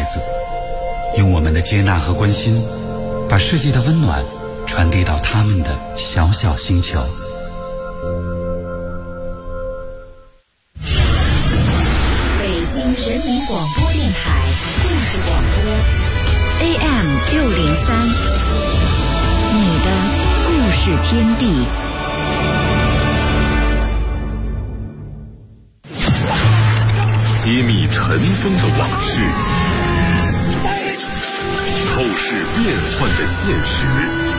子，用我们的接纳和关心，把世界的温暖传递到他们的小小星球。 北京人民广播电台故事广播 AM603，你的故事天地。 揭秘尘封的往事，透视变幻的现实，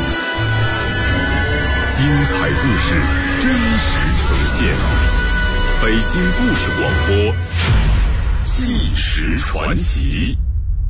精彩故事真实呈现。北京故事广播，纪实传奇。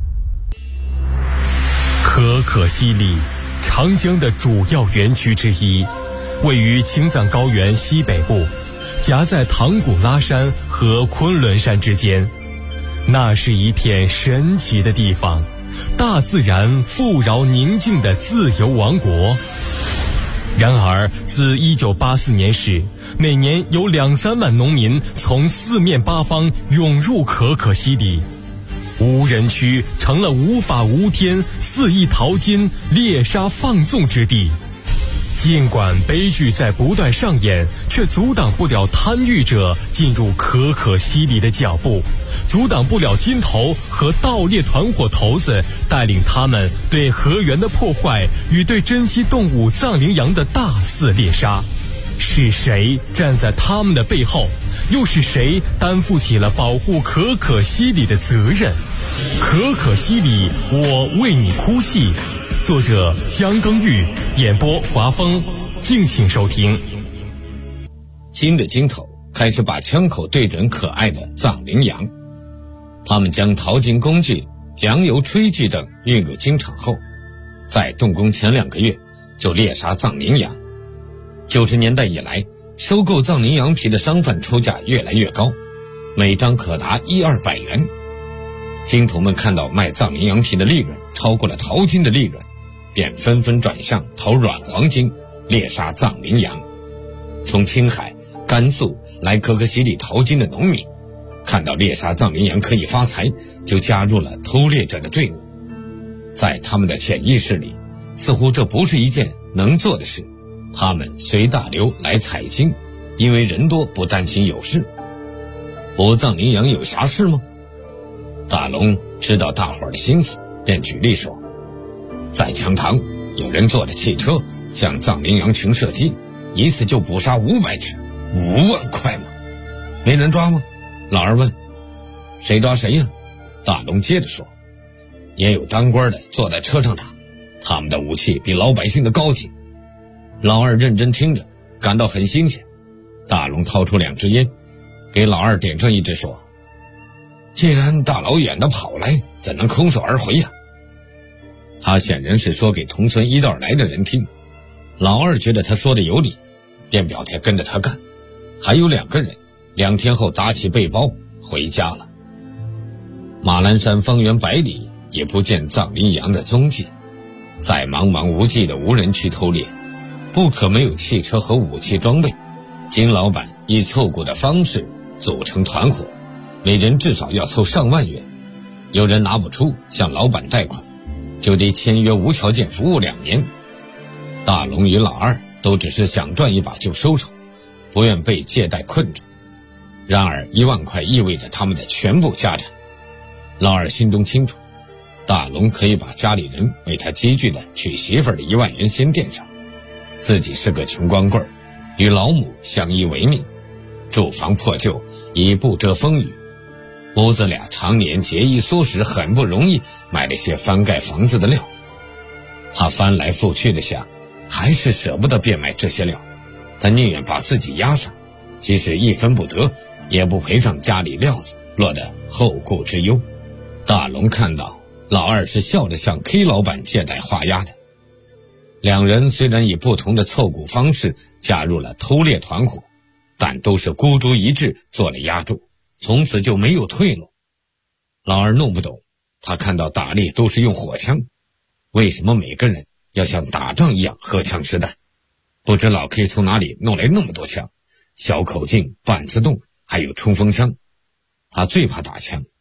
可可西里，长江的主要源渠之一，位于青藏高原西北部，夹在唐古拉山和昆仑山之间。那是一片神奇的地方，大自然富饶宁静的自由王国。然而自1984年时，每年有2-3万农民从四面八方涌入可可西里，无人区成了无法无天、肆意淘金、猎杀放纵之地。尽管悲剧在不断上演，却阻挡不了贪欲者进入可可西里的脚步，阻挡不了金头和盗猎团伙头子带领他们对河源的破坏与对珍稀动物藏羚羊的大肆猎杀。是谁站在他们的背后？又是谁担负起了保护可可西里的责任？可可西里，我为你哭泣。作者江耕玉，演播华峰，敬请收听。 新的金头开始把枪口对准可爱的藏羚羊，他们将淘金工具、粮油、炊具等运入金场后，在动工前2个月就猎杀藏羚羊。90年代以来，收购藏羚羊皮的商贩出价越来越高，每张可达100-200元。金头们看到卖藏羚羊皮的利润超过了淘金的利润，便纷纷转向淘软黄金，猎杀藏羚羊。从青海、甘肃来可可西里淘金的农民，看到猎杀藏羚羊可以发财，就加入了偷猎者的队伍。在他们的潜意识里，似乎这不是一件能做的事。他们随大流来采金，因为人多不担心有事。捕藏羚羊有啥事吗？大龙知道大伙儿的心思，便举例说，在羌塘有人坐着汽车向藏羚羊群射击，一次就捕杀500只，5万块吗？没人抓吗？老二问。谁抓谁呀？大龙接着说，也有当官的坐在车上打，他们的武器比老百姓的高级。老二认真听着，感到很新鲜。大龙掏出2支烟，给老二点上一支，说，既然大老远的跑来，怎能空手而回呀？他显然是说给同村一道来的人听。老二觉得他说的有理，便表态跟着他干。还有2个人2天后打起背包回家了。马栏山方圆100里也不见藏羚羊的踪迹。在茫茫无际的无人区偷猎，不可没有汽车和武器装备。金老板以凑股的方式组成团伙，每人至少要凑上万元。有人拿不出，向老板贷款，就得签约无条件服务2年。大龙与老二都只是想赚一把就收手，不愿被借贷困住。然而1万块意味着他们的全部家产。老二心中清楚，大龙可以把家里人为他积聚的娶媳妇儿的1万元先垫上，自己是个穷光棍，与老母相依为命，住房破旧，以不遮风雨。母子俩常年节衣缩食，很不容易买了些翻盖房子的料。他翻来覆去的想，还是舍不得变卖这些料，他宁愿把自己押上，即使1分不得，也不赔上家里料子，落得后顾之忧。大龙看到老二是笑着向 K 老板借贷画押的。2人虽然以不同的凑股方式加入了偷猎团伙，但都是孤注一掷做了押注，从此就没有退路。老二弄不懂，他看到打猎都是用火枪，为什么每个人要像打仗一样荷枪实弹？不知老 K 从哪里弄来那么多枪，小口径、板自动还有冲锋枪。他最怕打枪，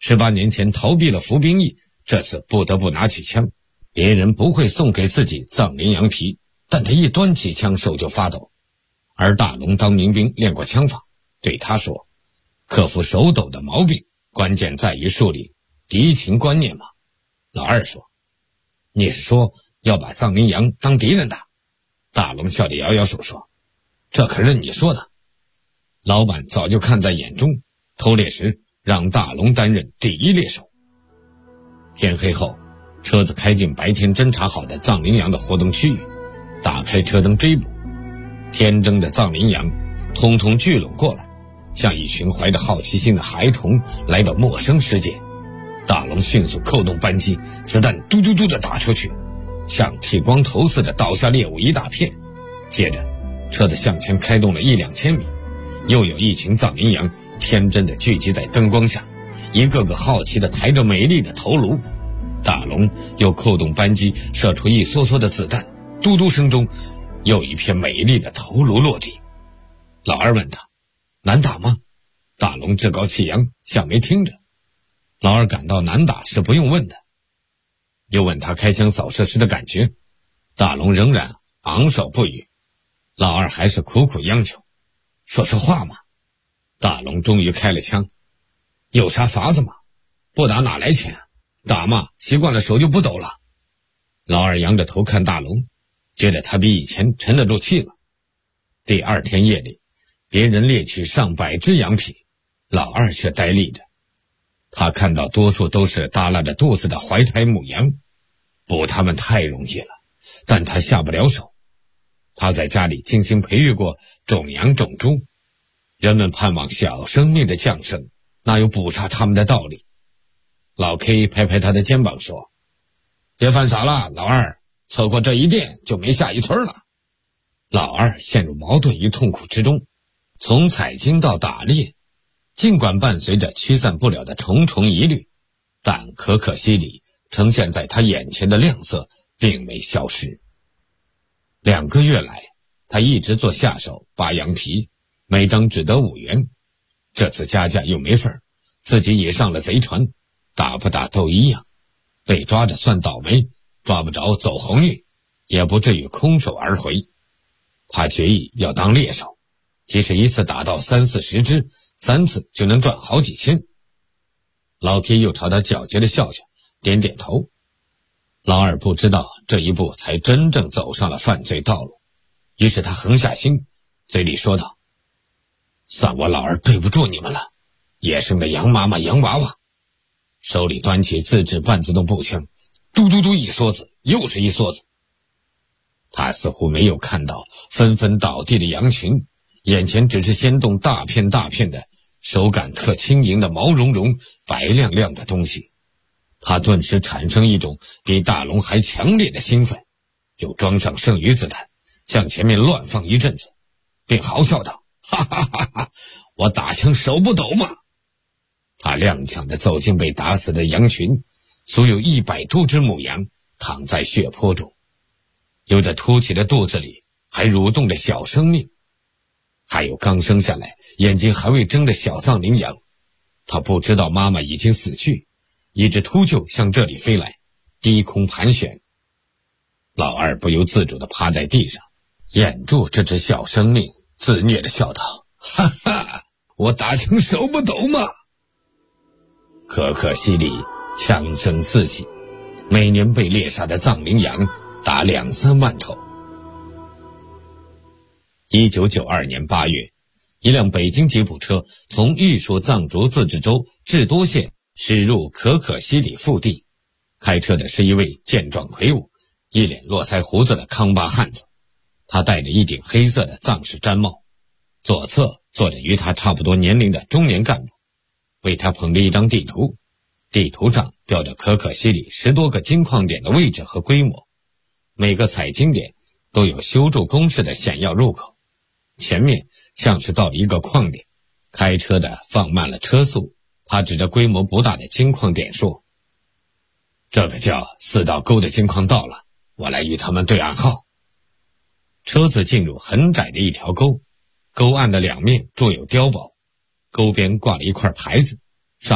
18年前逃避了服兵役，这次不得不拿起枪。别人不会送给自己藏羚羊皮，但他一端起枪手就发抖。而大龙当民兵练过枪法，对他说，克服手抖的毛病，关键在于树立敌情观念嘛。老二说，你是说要把藏羚羊当敌人的？大龙笑着摇摇手说，这可任你说的。老板早就看在眼中，偷猎时让大龙担任第一猎手。天黑后，车子开进白天侦察好的藏羚羊的活动区域，打开车灯追捕。天真的藏羚羊通通聚拢过来，像一群怀着好奇心的孩童来到陌生世界。大龙迅速扣动扳机，子弹嘟嘟嘟地打出去，像剃光头似的倒下猎物一大片。接着车子向前开动了1-2千米，又有一群藏羚羊天真地聚集在灯光下，一个个好奇地抬着美丽的头颅。大龙又扣动扳机，射出一梭梭的子弹，嘟嘟声中又一片美丽的头颅落地。老二问他，难打吗？大龙趾高气扬，像没听着。老二感到难打是不用问的。又问他开枪扫射时的感觉，大龙仍然昂首不语。老二还是苦苦央求，说说话嘛。大龙终于开了枪，有啥法子吗？不打哪来钱？打嘛，习惯了手就不抖了。老二仰着头看大龙，觉得他比以前沉得住气了。第二天夜里，别人猎取上百只羊皮，老二却呆立着。他看到多数都是耷拉着肚子的怀胎母羊，捕它们太容易了，但他下不了手。他在家里精心培育过种羊种猪，人们盼望小生命的降生，哪有捕杀他们的道理？老 K 拍拍他的肩膀说，别犯傻了，老二，错过这一电就没下一村了。老二陷入矛盾与痛苦之中，从采金到打猎，尽管伴随着驱散不了的重重疑虑，但可可西里呈现在他眼前的亮色并没消失。2个月来，他一直做下手扒羊皮，每张只得5元。这次加价又没份儿，自己也上了贼船，打不打都一样，被抓着算倒霉，抓不着走鸿运，也不至于空手而回。他决意要当猎手，即使一次打到30-40只，3次就能赚好几千。老 K 又朝他狡黠地笑笑，点点头。老二不知道这一步才真正走上了犯罪道路，于是他横下心，嘴里说道，算我老二对不住你们了，野生的羊妈妈洋娃娃。手里端起自制半自动步枪，嘟嘟嘟一梭子，又是一梭子。他似乎没有看到纷纷倒地的羊群，眼前只是掀动大片大片的手感特轻盈的毛茸茸白亮亮的东西。他顿时产生一种比大龙还强烈的兴奋，又装上剩余子弹，向前面乱放一阵子，并嚎笑道，哈哈哈哈，我打枪手不抖吗？他踉跄地走进被打死的羊群，足有100多只母羊躺在血泊中，有的凸起的肚子里还蠕动着小生命，还有刚生下来眼睛还未睁的小藏羚羊。他不知道妈妈已经死去，一只秃鹫向这里飞来，低空盘旋。老二不由自主地趴在地上，掩住这只小生命，自虐地笑道，哈哈，我打枪手不抖吗？可可西里枪声四起，每年被猎杀的藏羚羊达2-3万头。1992年8月，一辆北京吉普车从玉树藏族自治州智多县驶入可可西里腹地，开车的是一位健壮魁梧、一脸络腮胡子的康巴汉子，他戴着一顶黑色的藏式毡帽，左侧坐着与他差不多年龄的中年干部，为他捧着一张地图，地图上标着可可西里10多个金矿点的位置和规模，每个采金点都有修筑工事的险要入口。前面像是到了一个矿点，开车的放慢了车速，他指着规模不大的金矿点说，这个叫4道沟的金矿到了，我来与他们对暗号。车子进入很窄的一条沟，沟岸的2面筑有碉堡，沟边挂了一块牌子，上面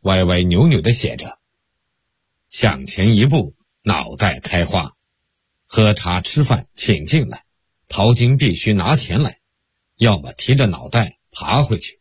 歪歪扭扭地写着：向前一步，脑袋开花，喝茶吃饭请进来，淘金必须拿钱来，要么提着脑袋爬回去。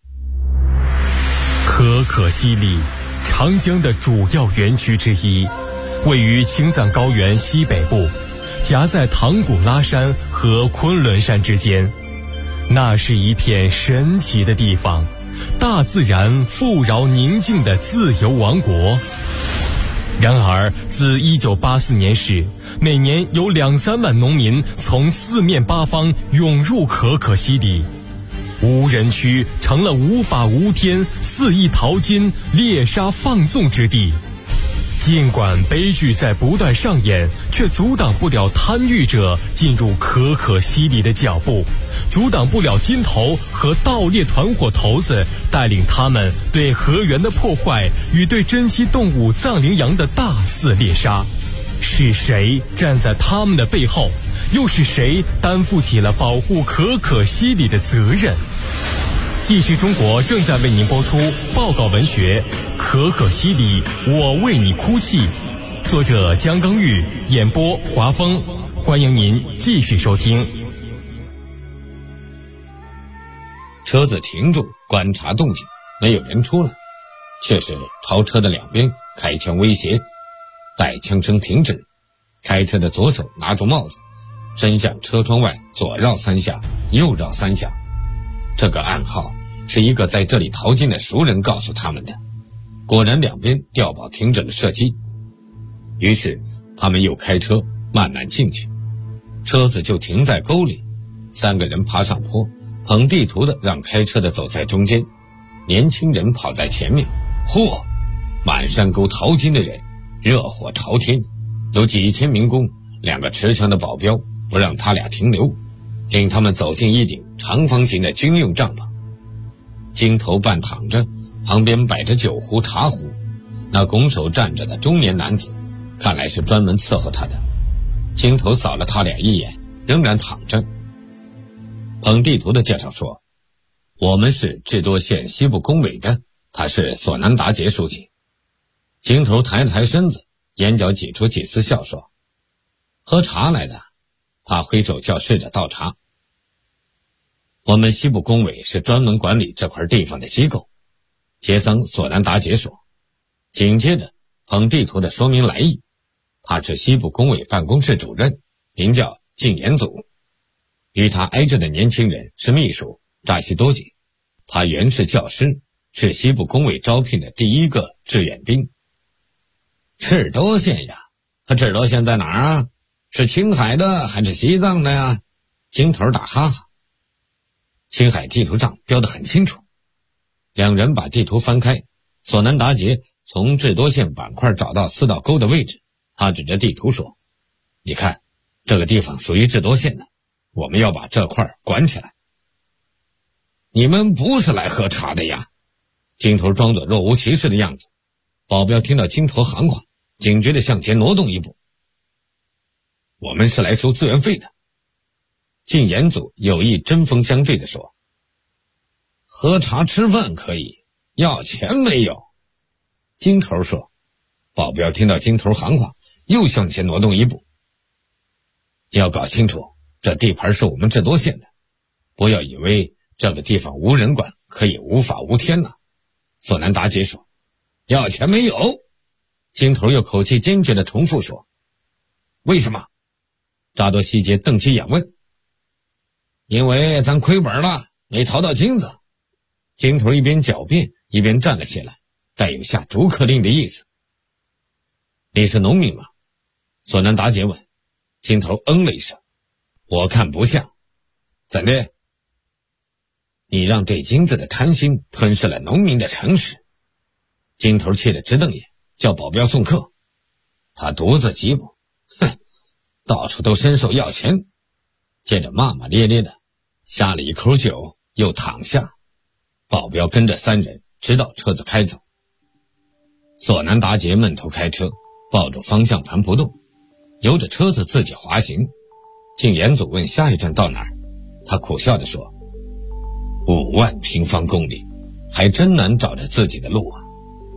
可可西里，长江的主要源渠之一，位于青藏高原西北部，夹在唐古拉山和昆仑山之间。那是一片神奇的地方，大自然富饶宁静的自由王国。然而自1984年时，每年有2-3万农民从四面八方涌入可可西里，无人区成了无法无天、肆意淘金、猎杀放纵之地。尽管悲剧在不断上演，却阻挡不了贪欲者进入可可西里的脚步，阻挡不了金头和盗猎团伙头子带领他们对河源的破坏与对珍稀动物藏羚羊的大肆猎杀。是谁站在他们的背后？又是谁担负起了保护可可西里的责任？继续中国正在为您播出报告文学《可可西里，我为你哭泣》，作者姜耕玉，演播华峰。欢迎您继续收听。 车子停住，观察动静，没有人出来，却是超车的两边开枪威胁。待枪声停止，开车的左手拿住帽子，伸向车窗外左绕3下，右绕3下。这个暗号是一个在这里淘金的熟人告诉他们的。果然两边调保停止了射击，于是他们又开车慢慢进去，车子就停在沟里。3个人爬上坡，捧地图的让开车的走在中间，年轻人跑在前面。嚯，满山沟淘金的人热火朝天，有几千民工，2个持枪的保镖不让他俩停留，领他们走进一顶长方形的军用帐篷。金头半躺着，旁边摆着酒壶茶壶，那拱手站着的中年男子看来是专门伺候他的。金头扫了他俩一眼，仍然躺着。捧地图的介绍说，我们是智多县西部工委的，他是索南达杰书记。金头抬了抬身子，眼角挤出几丝笑说，喝茶来的。他挥手叫侍者倒茶。我们西部工委是专门管理这块地方的机构，杰桑索南达杰说。紧接着捧地图的说明来意，他是西部工委办公室主任，名叫靳延祖。与他挨着的年轻人是秘书扎西多吉，他原是教师，是西部工委招聘的第1个志愿兵。智多县呀，智多县在哪儿啊？是青海的还是西藏的呀？金头打哈哈。青海地图上标得很清楚。2人把地图翻开，索南达杰从智多县板块找到4道沟的位置，他指着地图说，你看，这个地方属于智多县的，我们要把这块管起来。你们不是来喝茶的呀？金头装作若无其事的样子。保镖听到金头行话，警觉地向前挪动一步。我们是来收资源费的。靳延祖有意针锋相对地说，喝茶吃饭可以，要钱没有。金头说。保镖听到金头行话，又向前挪动一步。要搞清楚，这地盘是我们智多县的，不要以为这个地方无人管可以无法无天呐。索南达杰说。要钱没有。金头又口气坚决地重复说。为什么？扎多西杰瞪起眼问。因为咱亏本了，没淘到金子。金头一边狡辩一边站了起来，带有下逐客令的意思。你是农民吗？索南达杰问。金头嗯了一声。我看不像。怎的？你让对金子的贪心吞噬了农民的诚实。金头气得直瞪眼，叫保镖送客。他独自疾步，哼，到处都伸手要钱。接着骂骂咧咧的下了一口酒，又躺下。保镖跟着3人直到车子开走。索南达杰闷头开车，抱住方向盘不动，由着车子自己滑行。靳延祖问下一站到哪儿，他苦笑地说，5万平方公里，还真难找着自己的路啊。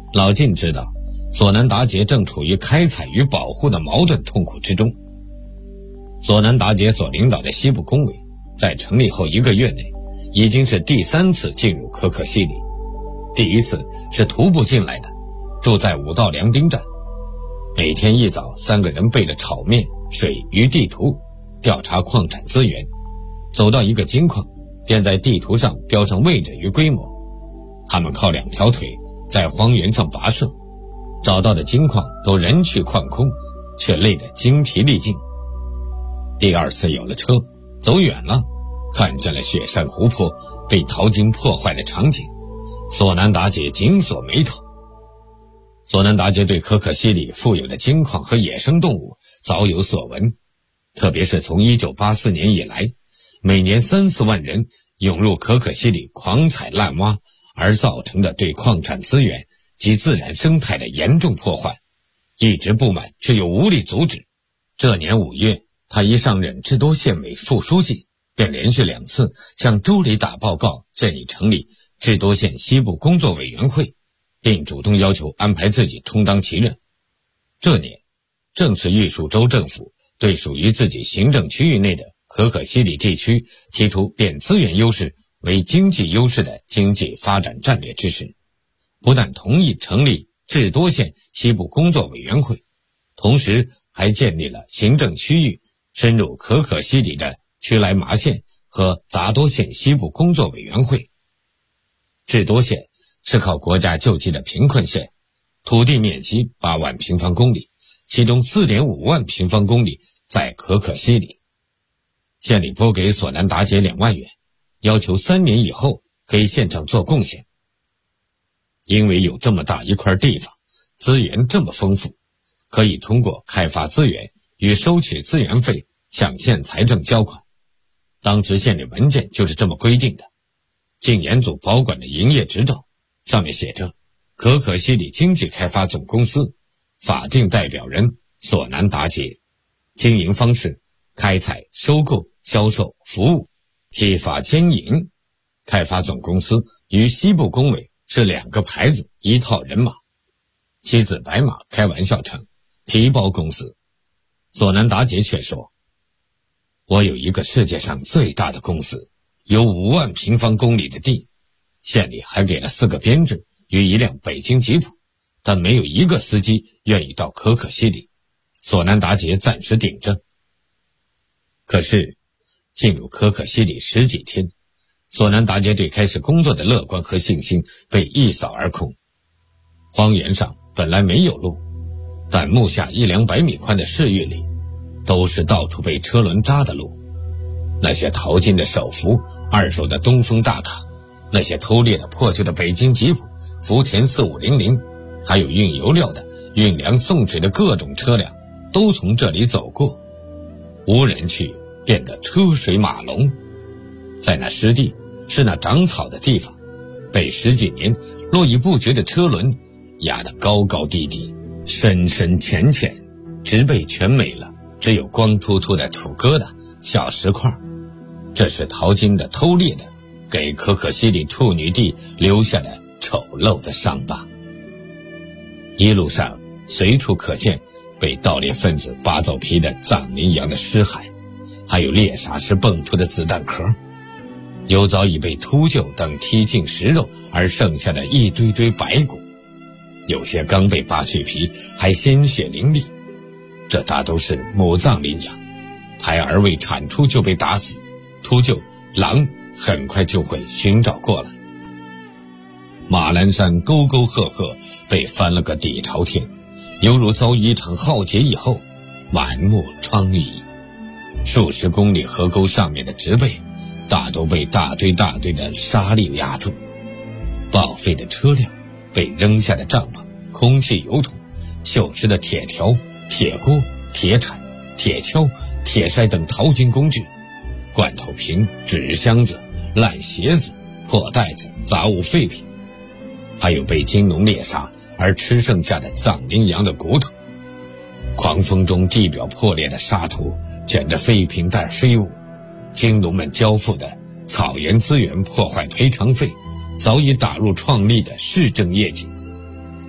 老晋知道索南达杰正处于开采与保护的矛盾痛苦之中。索南达杰所领导的西部工委在成立后1个月内已经是第3次进入可可西里，第1次是徒步进来的，住在5道粮兵站。每天一早，3个人背着炒面、水与地图调查矿产资源，走到一个金矿，便在地图上标上位置与规模。他们靠2条腿在荒原上跋涉，找到的金矿都人去矿空，却累得精疲力尽。第2次有了车，走远了，看见了雪山湖泊被淘金破坏的场景，索南达杰紧锁眉头。索南达杰对可可西里富有的金矿和野生动物早有所闻，特别是从1984年以来，每年3-4万人涌入可可西里狂采滥挖而造成的对矿产资源及自然生态的严重破坏，一直不满却又无力阻止。这年5月，他一上任智多县委副书记，便连续2次向州里打报告，建议成立智多县西部工作委员会，并主动要求安排自己充当其任。这年正是玉树州政府对属于自己行政区域内的可可西里地区提出变资源优势为经济优势的经济发展战略之时，不但同意成立智多县西部工作委员会，同时还建立了行政区域深入可可西里的曲来麻县和杂多县西部工作委员会。智多县是靠国家救济的贫困县，土地面积8万平方公里，其中 4.5 万平方公里在可可西里。县里拨给索南达杰2万元，要求3年以后给县城做贡献。因为有这么大一块地方，资源这么丰富，可以通过开发资源与收取资源费向县财政交款。当时县里文件就是这么规定的，禁烟组保管的营业执照上面写着可可西里经济开发总公司法定代表人索南达杰，经营方式开采、收购、销售、服务，批发经营。开发总公司与西部工委是2个牌子1套人马。妻子白马开玩笑称皮包公司，索南达杰却说，我有一个世界上最大的公司，有5万平方公里的地，县里还给了4个编制与1辆北京吉普，但没有一个司机愿意到可可西里。索南达杰暂时顶着。可是进入可可西里10几天，索南达杰对开始工作的乐观和信心被一扫而空。荒原上本来没有路，但目下100-200米宽的市域里都是到处被车轮扎的路。那些淘金的手扶、2手的东风大卡，那些偷猎的破旧的北京吉普、福田4500，还有运油料的、运粮送水的各种车辆都从这里走过，无人区变得车水马龙。在那湿地，是那长草的地方，被10几年络绎不绝的车轮压得高高低低、深深浅浅，植被全没了，只有光秃秃的土疙瘩、小石块。这是淘金的、偷猎的给可可西里处女地留下的丑陋的伤疤。一路上随处可见被盗猎分子扒走皮的藏羚羊的尸骸，还有猎杀时蹦出的子弹壳，有早已被秃鹫等踢尽食肉而剩下的一堆堆白骨，有些刚被扒去皮还鲜血淋漓。这大都是母藏羚羊，胎儿未产出就被打死，秃鹫、狼很快就会寻找过来。马栏山沟沟壑壑被翻了个底朝天，犹如遭一场浩劫以后满目疮痍。数十公里河沟上面的植被大都被大堆大堆的沙砾压住，报废的车辆、被扔下的帐篷、空气油桶、锈蚀的铁条、铁锅、铁铲、铁锹、铁筛等淘金工具，罐头瓶、纸箱子、烂鞋子、破袋子、杂物废品，还有被金龙猎杀而吃剩下的藏羚羊的骨头。狂风中地表破裂的沙土卷着废品袋飞舞，金龙们交付的草原资源破坏赔偿费早已打入创立的市政业绩。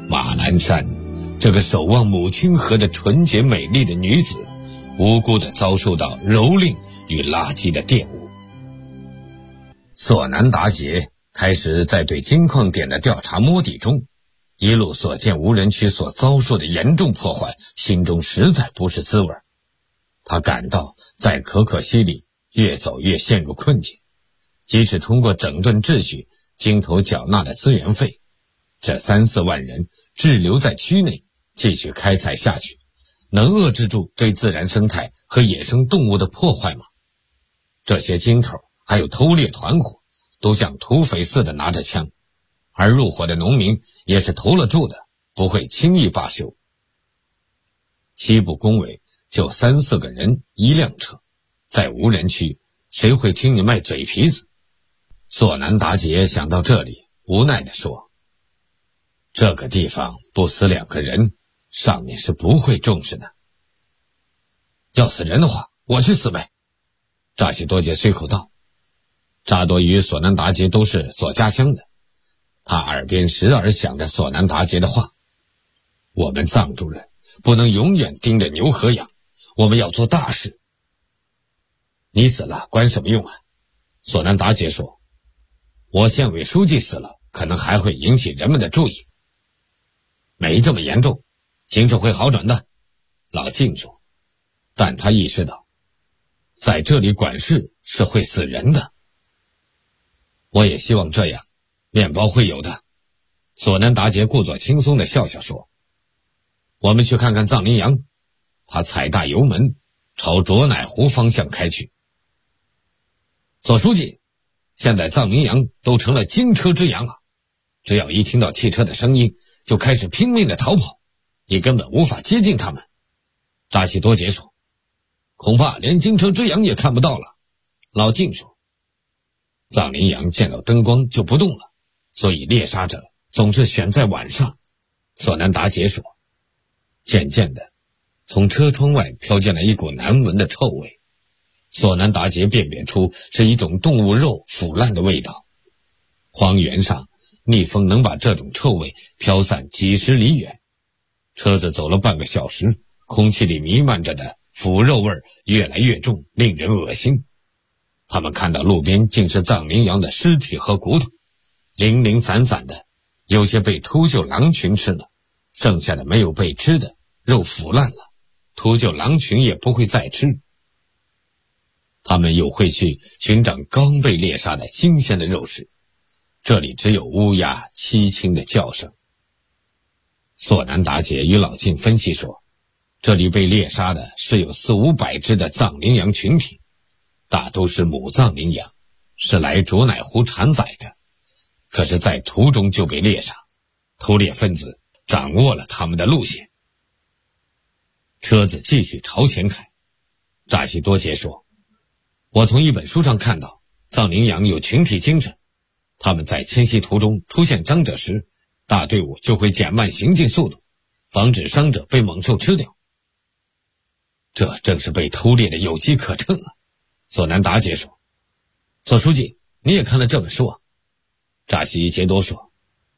马栏山，这个守望母亲河的纯洁美丽的女子，无辜地遭受到蹂躏与垃圾的玷污。索南达杰开始在对金矿点的调查摸底中，一路所见无人区所遭受的严重破坏，心中实在不是滋味。他感到在可可西里越走越陷入困境，即使通过整顿秩序经头缴纳的资源费，这3-4万人滞留在区内继续开采下去，能遏制住对自然生态和野生动物的破坏吗？这些金头还有偷猎团伙都像土匪似的拿着枪，而入伙的农民也是投了注的，不会轻易罢休。西部工委就3-4个人1辆车，在无人区谁会听你卖嘴皮子？索南达杰想到这里，无奈地说，这个地方不死2个人，上面是不会重视的。要死人的话，我去死呗。扎西多杰随口道。扎多与索南达杰都是所家乡的，他耳边时而想着索南达杰的话，我们藏族人不能永远盯着牛和羊，我们要做大事。你死了管什么用啊？索南达杰说，我县委书记死了，可能还会引起人们的注意。没这么严重，形势会好转的，老静说。但他意识到，在这里管事是会死人的。我也希望这样，面包会有的。索南达杰故作轻松地笑笑说，我们去看看藏羚羊。他踩大油门朝卓乃湖方向开去。左书记，现在藏羚羊都成了金车之羊啊，只要一听到汽车的声音就开始拼命地逃跑，你根本无法接近他们。扎西多杰说，恐怕连金车之羊也看不到了。老静说，藏羚羊见到灯光就不动了，所以猎杀者总是选在晚上。索南达杰说，渐渐的从车窗外飘进来一股难闻的臭味，索南达杰辨别出是一种动物肉腐烂的味道。荒原上逆风能把这种臭味飘散几十里远，车子走了半个小时，空气里弥漫着的腐肉味越来越重，令人恶心。他们看到路边竟是藏羚羊的尸体和骨头，零零散散的，有些被秃鹫狼群吃了，剩下的没有被吃的，肉腐烂了，秃鹫狼群也不会再吃。他们又会去寻找刚被猎杀的新鲜的肉食，这里只有乌鸦凄清的叫声。索南达杰与老静分析说，这里被猎杀的是有400-500只的藏羚羊群体，大都是母藏羚羊，是来卓乃湖产崽的，可是在途中就被猎杀，偷猎分子掌握了他们的路线。车子继续朝前开。扎西多杰说，我从一本书上看到，藏羚羊有群体精神，他们在迁徙途中出现伤者时，大队伍就会减慢行进速度，防止伤者被猛兽吃掉。这正是被偷猎的有机可乘啊，索南达杰说。左书记，你也看了这本书啊？扎西杰多说。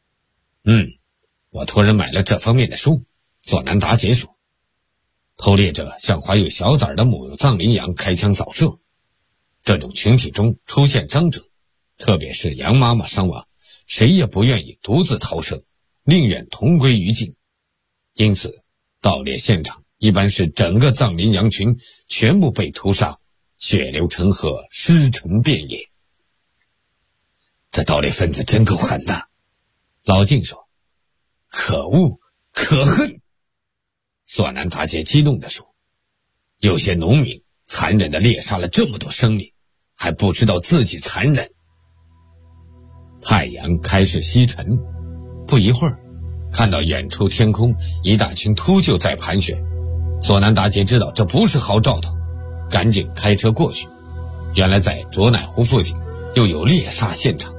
我托人买了这方面的书，索南达杰说。偷猎者向怀有小崽的母藏羚羊开枪扫射，这种群体中出现伤者，特别是羊妈妈伤亡，谁也不愿意独自逃生，宁愿同归于尽。因此盗猎现场一般是整个藏羚羊群全部被屠杀，血流成河，尸成遍野。这盗猎分子真够狠的，老静说。可恶，可恨！索南达杰激动地说，有些农民残忍地猎杀了这么多生命，还不知道自己残忍。太阳开始西沉，不一会儿看到远处天空一大群秃鹫在盘旋，索南达杰知道这不是好兆头，赶紧开车过去。原来在卓乃湖附近又有猎杀现场。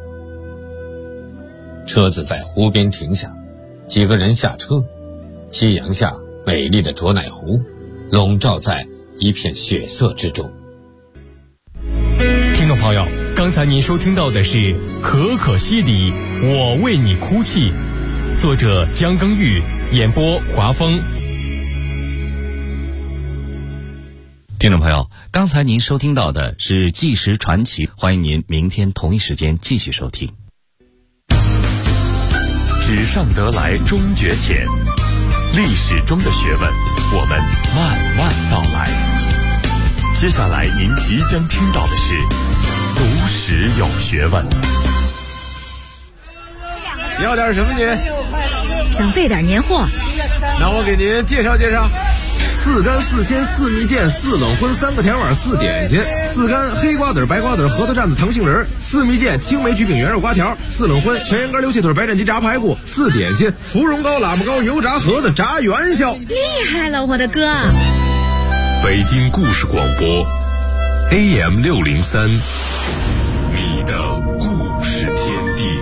车子在湖边停下，几个人下车，夕阳下美丽的卓乃湖笼罩在一片血色之中。 听众朋友，刚才您收听到的是可可西里我为你哭泣， 作者姜耕玉，演播华峰。 听众朋友，刚才您收听到的是《纪实传奇》，欢迎您明天同一时间继续收听。 纸上得来终觉浅，历史中的学问，我们慢慢道来。接下来您即将听到的是读史有学问。 要点什么您？ 想备点年货。 那我给您介绍介绍。4干4鲜4蜜饯4冷荤3个甜碗4点心，4干黑瓜子白瓜子核桃蘸子糖杏仁，4蜜饯青梅焗饼圆肉瓜条，4冷荤全羊肝溜蟹腿白斩鸡炸排骨，4点心芙蓉糕喇叭糕油炸盒子炸元宵。 厉害了，我的哥！ 北京故事广播 AM603， 你的故事天地。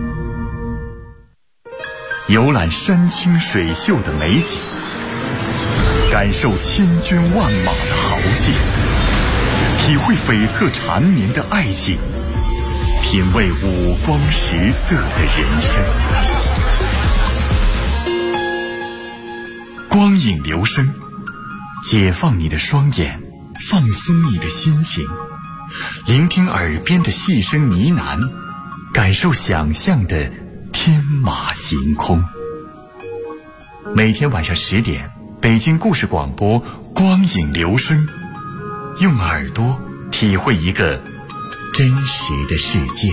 游览山清水秀的美景，感受千军万马的豪劲，体会悱恻缠绵的爱情，品味五光十色的人生。光影留声，解放你的双眼，放松你的心情，聆听耳边的细声呢喃，感受想象的天马行空。每天晚上10点，北京故事广播光影留声，用耳朵体会一个真实的世界。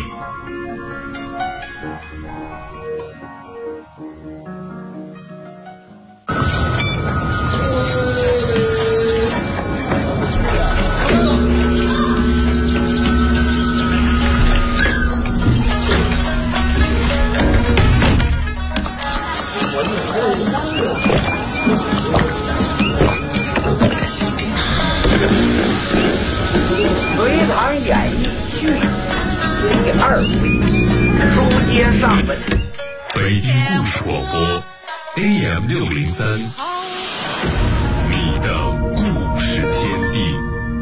北京故事广播 AM603， 你的故事天地。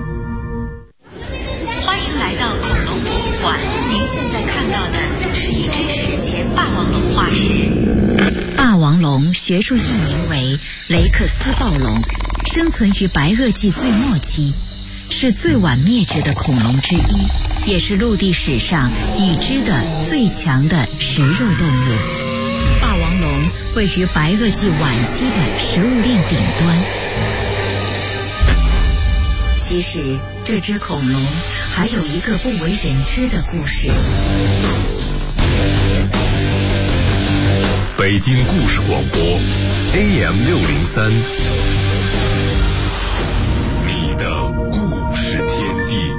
欢迎来到恐龙博物馆，您现在看到的是一只史前霸王龙化石。霸王龙学术译名为雷克斯暴龙，生存于白垩纪最末期，是最晚灭绝的恐龙之一，也是陆地史上已知的最强的食肉动物。霸王龙位于白垩纪晚期的食物链顶端。其实这只恐龙还有一个不为人知的故事。 北京故事广播 AM603， 你的故事天地。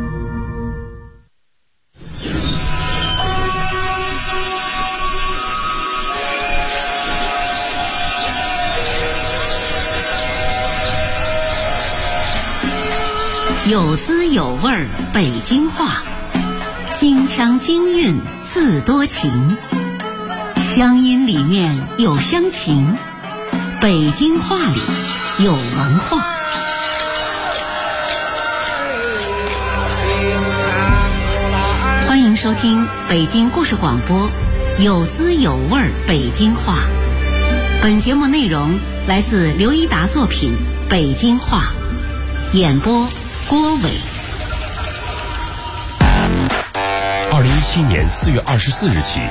有滋有味儿北京话，京腔京韵字多情，乡音里面有乡情，北京话里有文化。欢迎收听北京故事广播，有滋有味儿北京话。本节目内容来自刘一达作品《北京话》，演播郭伟。 2017年4月24日起，